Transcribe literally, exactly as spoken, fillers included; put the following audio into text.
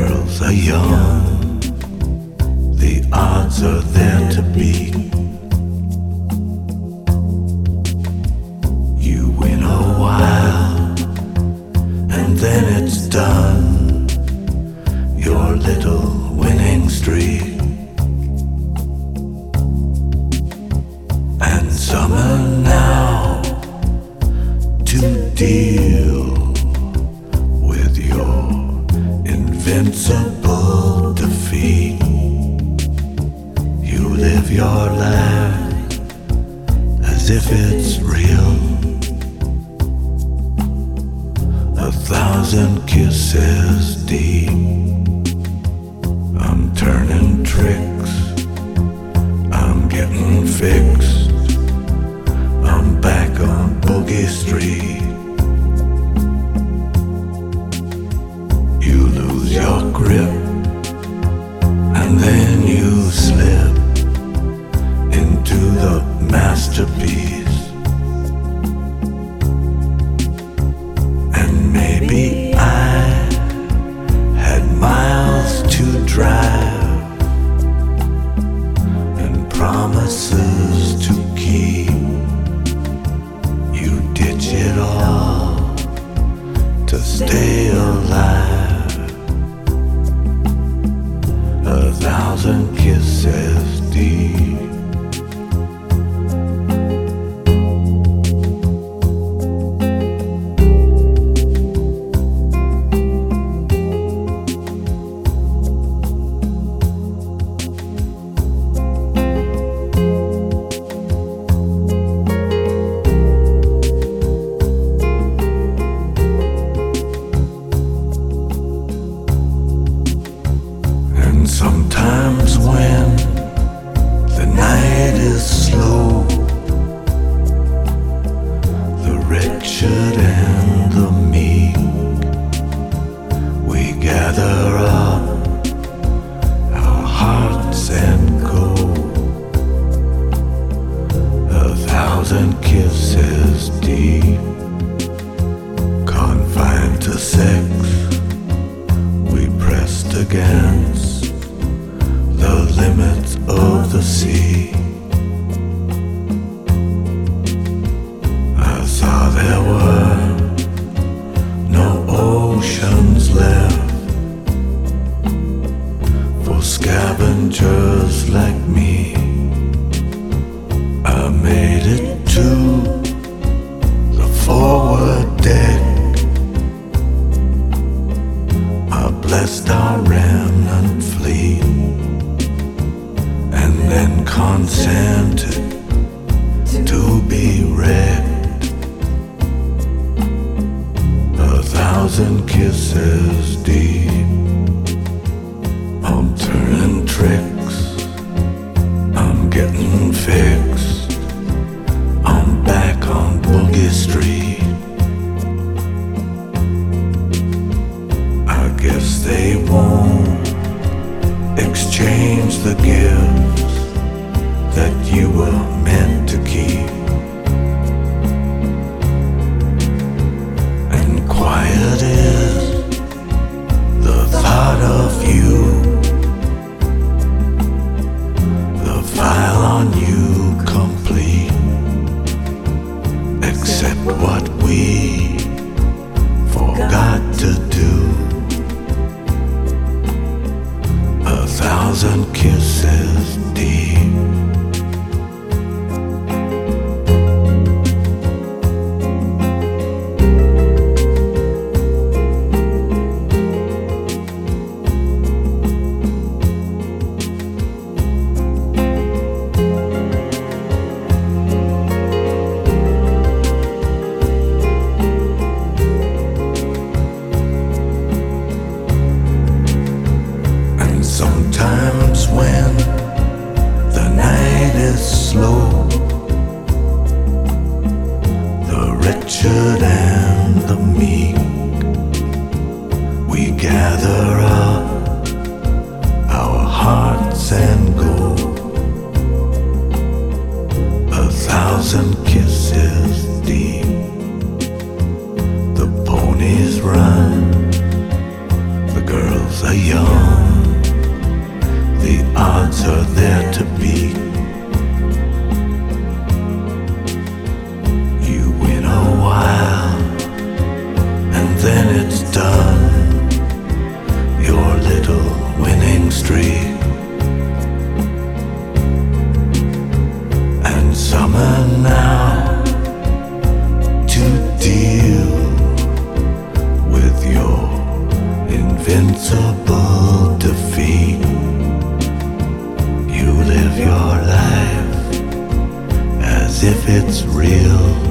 girls are young, the odds are there to beat. You win a while, and then it's done, your little winning streak. And summer now to deal with your invincible defeat. You live your life as if it's real. A thousand kisses deep. I'm turning tricks, I'm getting fixed, I'm back on Boogie Street. You lose your grip, and then you slip into the masterpiece. And maybe I had miles to drive and promises to keep. You ditch it all to stay alive. A thousand kisses deep. Sometimes when the night is slow, the wretched and the meek, we gather up our hearts and go. A thousand kisses deep, confined to sex, we pressed against the limits of the sea. I saw there were no oceans left for scavengers like me. I made it to the forward deck. I blessed our remnant fleet, and then consented to be wrecked. A thousand kisses deep. I'm turning tricks, I'm getting fixed, I'm back on Boogie Street. I guess they won't exchange the gifts that you were meant to keep. And quiet is the both are young, the odds are there to beat. You win a while, and then it's done, your little winning streak. And summer now to deal with your invincible defeat. You live your life as if it's real.